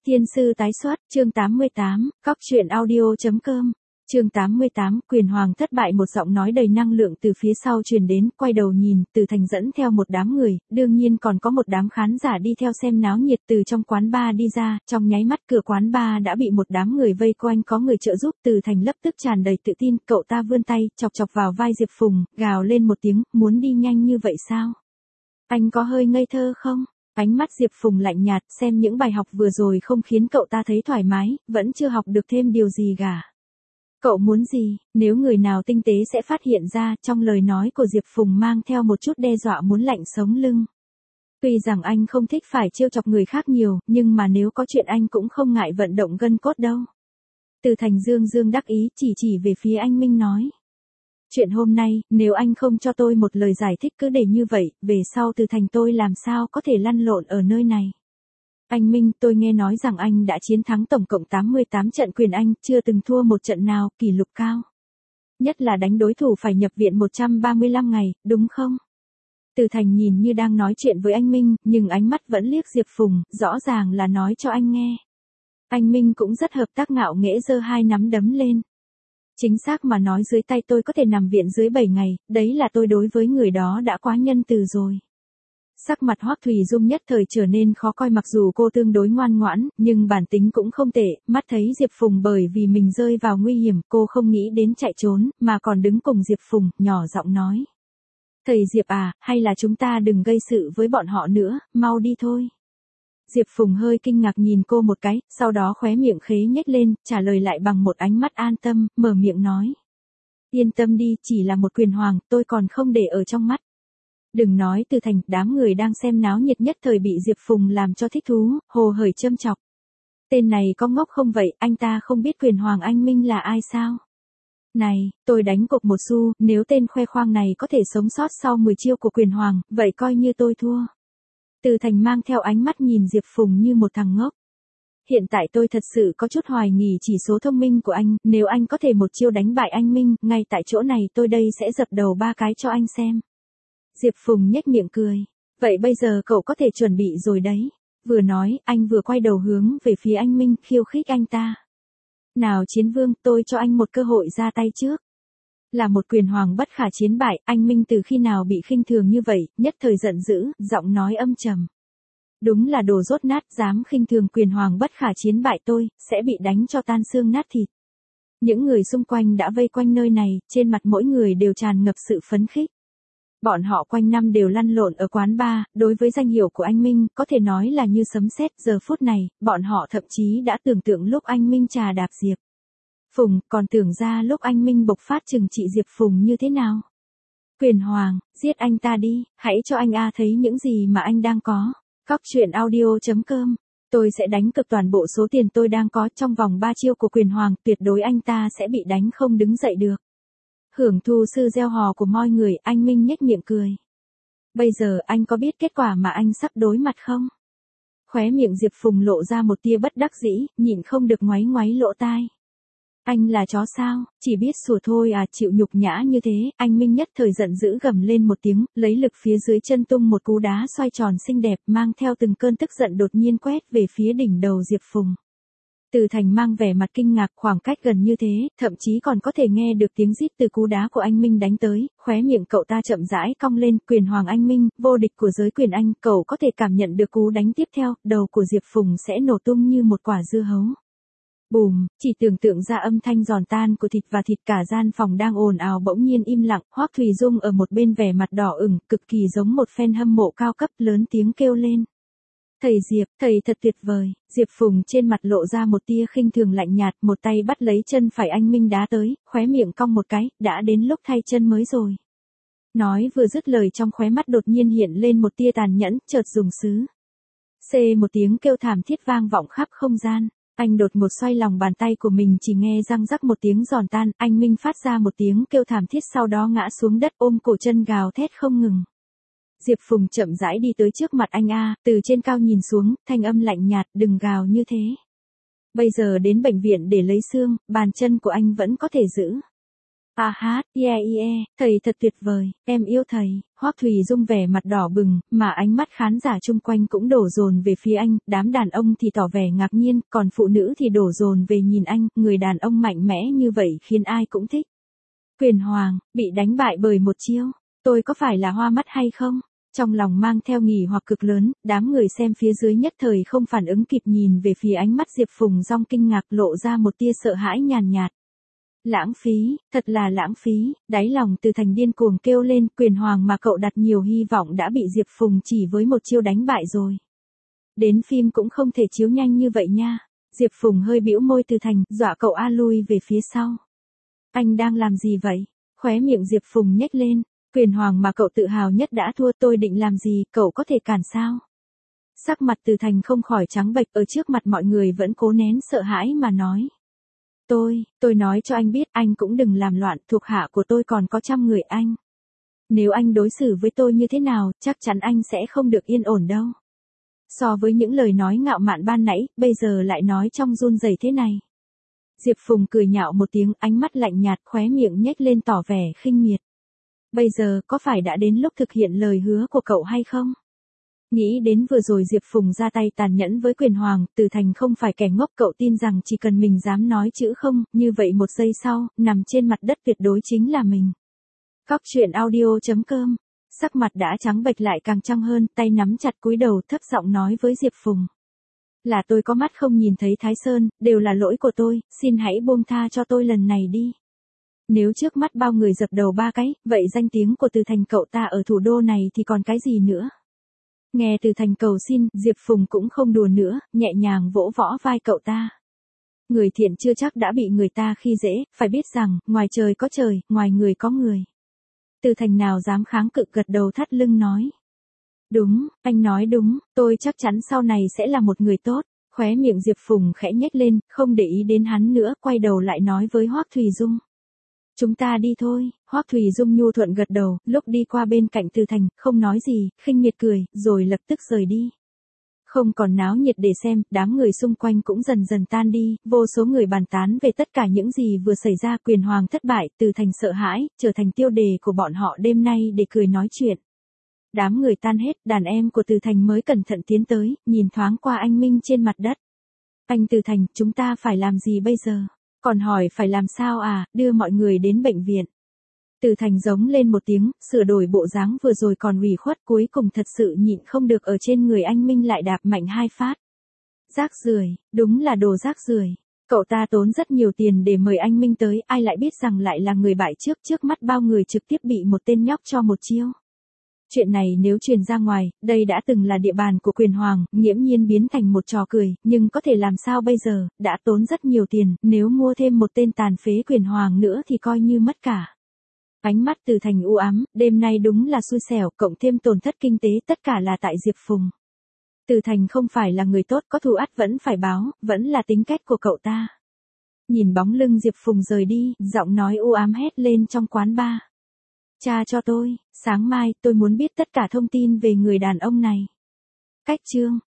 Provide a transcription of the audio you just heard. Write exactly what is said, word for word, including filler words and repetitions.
Thiên sư tái xuất, chương tám mươi tám, cóc truyện audio.com. Chương tám mươi tám, quyền hoàng thất bại. Một giọng nói đầy năng lượng từ phía sau truyền đến, quay đầu nhìn, Từ Thành dẫn theo một đám người, đương nhiên còn có một đám khán giả đi theo xem náo nhiệt. Từ trong quán bar đi ra, trong nháy mắt cửa quán bar đã bị một đám người vây quanh, có người trợ giúp. Từ Thành lập tức tràn đầy tự tin, cậu ta vươn tay, chọc chọc vào vai Diệp Phùng, gào lên một tiếng, muốn đi nhanh như vậy sao? Anh có hơi ngây thơ không? Ánh mắt Diệp Phùng lạnh nhạt, xem những bài học vừa rồi không khiến cậu ta thấy thoải mái, vẫn chưa học được thêm điều gì cả. Cậu muốn gì? Nếu người nào tinh tế sẽ phát hiện ra, trong lời nói của Diệp Phùng mang theo một chút đe dọa muốn lạnh sống lưng. Tuy rằng anh không thích phải trêu chọc người khác nhiều, nhưng mà nếu có chuyện anh cũng không ngại vận động gân cốt đâu. Từ Thành dương dương đắc ý, chỉ chỉ về phía anh Minh nói. Chuyện hôm nay, nếu anh không cho tôi một lời giải thích cứ để như vậy, về sau Từ Thành tôi làm sao có thể lăn lộn ở nơi này. Anh Minh, tôi nghe nói rằng anh đã chiến thắng tổng cộng tám mươi tám trận quyền Anh, chưa từng thua một trận nào, kỷ lục cao. Nhất là đánh đối thủ phải nhập viện một trăm ba mươi lăm ngày, đúng không? Từ Thành nhìn như đang nói chuyện với anh Minh, nhưng ánh mắt vẫn liếc Diệp Phùng, rõ ràng là nói cho anh nghe. Anh Minh cũng rất hợp tác, ngạo nghễ giơ hai nắm đấm lên. Chính xác mà nói, dưới tay tôi có thể nằm viện dưới bảy ngày, đấy là tôi đối với người đó đã quá nhân từ rồi. Sắc mặt Hoắc Thùy Dung nhất thời trở nên khó coi, mặc dù cô tương đối ngoan ngoãn, nhưng bản tính cũng không tệ, mắt thấy Diệp Phùng bởi vì mình rơi vào nguy hiểm, cô không nghĩ đến chạy trốn, mà còn đứng cùng Diệp Phùng, nhỏ giọng nói. Thầy Diệp à, hay là chúng ta đừng gây sự với bọn họ nữa, mau đi thôi. Diệp Phùng hơi kinh ngạc nhìn cô một cái, sau đó khóe miệng khế nhếch lên, trả lời lại bằng một ánh mắt an tâm, mở miệng nói. Yên tâm đi, chỉ là một quyền hoàng, tôi còn không để ở trong mắt. Đừng nói Từ Thành, đám người đang xem náo nhiệt nhất thời bị Diệp Phùng làm cho thích thú, hồ hởi châm chọc. Tên này có ngốc không vậy, anh ta không biết quyền hoàng anh Minh là ai sao? Này, tôi đánh cược một xu, nếu tên khoe khoang này có thể sống sót sau mười chiêu của quyền hoàng, vậy coi như tôi thua. Từ Thành mang theo ánh mắt nhìn Diệp Phùng như một thằng ngốc. Hiện tại tôi thật sự có chút hoài nghi chỉ số thông minh của anh, nếu anh có thể một chiêu đánh bại anh Minh, ngay tại chỗ này tôi đây sẽ dập đầu ba cái cho anh xem. Diệp Phùng nhếch miệng cười. Vậy bây giờ cậu có thể chuẩn bị rồi đấy. Vừa nói, anh vừa quay đầu hướng về phía anh Minh, khiêu khích anh ta. Nào chiến vương, tôi cho anh một cơ hội ra tay trước. Là một quyền hoàng bất khả chiến bại, anh Minh từ khi nào bị khinh thường như vậy, nhất thời giận dữ, giọng nói âm trầm. Đúng là đồ dốt nát, dám khinh thường quyền hoàng bất khả chiến bại tôi, sẽ bị đánh cho tan xương nát thịt. Những người xung quanh đã vây quanh nơi này, trên mặt mỗi người đều tràn ngập sự phấn khích. Bọn họ quanh năm đều lăn lộn ở quán bar, đối với danh hiệu của anh Minh, có thể nói là như sấm sét. Giờ phút này, bọn họ thậm chí đã tưởng tượng lúc anh Minh trà đạp Diệp Phùng, còn tưởng ra lúc anh Minh bộc phát trừng trị Diệp Phùng như thế nào. Quyền hoàng, giết anh ta đi, hãy cho anh A thấy những gì mà anh đang có. Cóc truyện audio.com. Tôi sẽ đánh cược toàn bộ số tiền tôi đang có trong vòng ba chiêu của quyền hoàng, tuyệt đối anh ta sẽ bị đánh không đứng dậy được. Hưởng thu sư gieo hò của mọi người, anh Minh nhếch miệng cười. Bây giờ anh có biết kết quả mà anh sắp đối mặt không? Khóe miệng Diệp Phùng lộ ra một tia bất đắc dĩ, nhịn không được ngoáy ngoáy lỗ tai. Anh là chó sao, chỉ biết sủa thôi à, chịu nhục nhã như thế, anh Minh nhất thời giận dữ gầm lên một tiếng, lấy lực phía dưới chân tung một cú đá xoay tròn xinh đẹp, mang theo từng cơn tức giận đột nhiên quét về phía đỉnh đầu Diệp Phùng. Từ Thành mang vẻ mặt kinh ngạc, khoảng cách gần như thế, thậm chí còn có thể nghe được tiếng rít từ cú đá của anh Minh đánh tới, khóe miệng cậu ta chậm rãi cong lên, quyền hoàng anh Minh, vô địch của giới quyền Anh, cậu có thể cảm nhận được cú đánh tiếp theo, đầu của Diệp Phùng sẽ nổ tung như một quả dưa hấu. Bùm, chỉ tưởng tượng ra âm thanh giòn tan của thịt và thịt, cả gian phòng đang ồn ào bỗng nhiên im lặng, Hoắc Thùy Dung ở một bên vẻ mặt đỏ ửng, cực kỳ giống một fan hâm mộ cao cấp, lớn tiếng kêu lên. Thầy Diệp, thầy thật tuyệt vời. Diệp Phùng trên mặt lộ ra một tia khinh thường lạnh nhạt, một tay bắt lấy chân phải anh Minh đá tới, khóe miệng cong một cái, đã đến lúc thay chân mới rồi. Nói vừa dứt lời, trong khóe mắt đột nhiên hiện lên một tia tàn nhẫn, chợt dùng sứ. Xê một tiếng kêu thảm thiết vang vọng khắp không gian. Anh đột ngột xoay lòng bàn tay của mình, chỉ nghe răng rắc một tiếng giòn tan, anh Minh phát ra một tiếng kêu thảm thiết, sau đó ngã xuống đất ôm cổ chân gào thét không ngừng. Diệp Phùng chậm rãi đi tới trước mặt anh A, từ trên cao nhìn xuống, thanh âm lạnh nhạt, đừng gào như thế. Bây giờ đến bệnh viện để lấy xương, bàn chân của anh vẫn có thể giữ. A hát, yeah yeah, thầy thật tuyệt vời, em yêu thầy. Hoắc Thùy Dung vẻ mặt đỏ bừng, mà ánh mắt khán giả chung quanh cũng đổ dồn về phía anh, đám đàn ông thì tỏ vẻ ngạc nhiên, còn phụ nữ thì đổ dồn về nhìn anh, người đàn ông mạnh mẽ như vậy khiến ai cũng thích. Quyền Hoàng, bị đánh bại bởi một chiêu, tôi có phải là hoa mắt hay không? Trong lòng mang theo nghỉ hoặc cực lớn, đám người xem phía dưới nhất thời không phản ứng kịp nhìn về phía ánh mắt Diệp Phùng Dong kinh ngạc lộ ra một tia sợ hãi nhàn nhạt. Lãng phí, thật là lãng phí, đáy lòng Từ Thành điên cuồng kêu lên, Quyền Hoàng mà cậu đặt nhiều hy vọng đã bị Diệp Phùng chỉ với một chiêu đánh bại rồi. Đến phim cũng không thể chiếu nhanh như vậy nha. Diệp Phùng hơi bĩu môi. Từ Thành, dọa cậu a lui về phía sau. Anh đang làm gì vậy? Khóe miệng Diệp Phùng nhếch lên. Quyền Hoàng mà cậu tự hào nhất đã thua, tôi định làm gì, cậu có thể cản sao? Sắc mặt Từ Thành không khỏi trắng bệch, ở trước mặt mọi người vẫn cố nén sợ hãi mà nói. Tôi, tôi nói cho anh biết, anh cũng đừng làm loạn, thuộc hạ của tôi còn có trăm người anh. Nếu anh đối xử với tôi như thế nào, chắc chắn anh sẽ không được yên ổn đâu. So với những lời nói ngạo mạn ban nãy, bây giờ lại nói trong run rẩy thế này. Diệp Phùng cười nhạo một tiếng, ánh mắt lạnh nhạt, khóe miệng nhếch lên tỏ vẻ khinh miệt. Bây giờ, có phải đã đến lúc thực hiện lời hứa của cậu hay không? Nghĩ đến vừa rồi Diệp Phùng ra tay tàn nhẫn với Quyền Hoàng, Từ Thành không phải kẻ ngốc, cậu tin rằng chỉ cần mình dám nói chữ không, như vậy một giây sau, nằm trên mặt đất tuyệt đối chính là mình. Cóc truyện audio chấm com. Sắc mặt đã trắng bệch lại càng trăng hơn, tay nắm chặt cúi đầu thấp giọng nói với Diệp Phùng. Là tôi có mắt không nhìn thấy Thái Sơn, đều là lỗi của tôi, xin hãy buông tha cho tôi lần này đi. Nếu trước mắt bao người dập đầu ba cái, vậy danh tiếng của Từ Thành cậu ta ở thủ đô này thì còn cái gì nữa? Nghe Từ Thành cầu xin, Diệp Phùng cũng không đùa nữa, nhẹ nhàng vỗ võ vai cậu ta. Người thiện chưa chắc đã bị người ta khi dễ, phải biết rằng, ngoài trời có trời, ngoài người có người. Từ Thành nào dám kháng cự, gật đầu thắt lưng nói. Đúng, anh nói đúng, tôi chắc chắn sau này sẽ là một người tốt. Khóe miệng Diệp Phùng khẽ nhếch lên, không để ý đến hắn nữa, quay đầu lại nói với Hoắc Thùy Dung. Chúng ta đi thôi. Hoắc Thùy Dung nhu thuận gật đầu, lúc đi qua bên cạnh Từ Thành, không nói gì, khinh miệt cười, rồi lập tức rời đi. Không còn náo nhiệt để xem, đám người xung quanh cũng dần dần tan đi, vô số người bàn tán về tất cả những gì vừa xảy ra. Quyền Hoàng thất bại, Từ Thành sợ hãi, trở thành tiêu đề của bọn họ đêm nay để cười nói chuyện. Đám người tan hết, đàn em của Từ Thành mới cẩn thận tiến tới, nhìn thoáng qua anh Minh trên mặt đất. Anh Từ Thành, chúng ta phải làm gì bây giờ? Còn hỏi phải làm sao à, đưa mọi người đến bệnh viện. Từ Thành giống lên một tiếng, sửa đổi bộ dáng vừa rồi còn ủy khuất, cuối cùng thật sự nhịn không được ở trên người anh Minh lại đạp mạnh hai phát. Rác rưởi, đúng là đồ rác rưởi. Cậu ta tốn rất nhiều tiền để mời anh Minh tới, ai lại biết rằng lại là người bại trước, trước mắt bao người trực tiếp bị một tên nhóc cho một chiêu. Chuyện này nếu truyền ra ngoài, đây đã từng là địa bàn của Quyền Hoàng, nghiễm nhiên biến thành một trò cười, nhưng có thể làm sao bây giờ, đã tốn rất nhiều tiền, nếu mua thêm một tên tàn phế Quyền Hoàng nữa thì coi như mất cả. Ánh mắt Từ Thành u ám, đêm nay đúng là xui xẻo, cộng thêm tổn thất kinh tế, tất cả là tại Diệp Phùng. Từ Thành không phải là người tốt, có thù ắt vẫn phải báo, vẫn là tính cách của cậu ta. Nhìn bóng lưng Diệp Phùng rời đi, giọng nói u ám hét lên trong quán bar. Tra cho tôi, sáng mai tôi muốn biết tất cả thông tin về người đàn ông này. Cách chương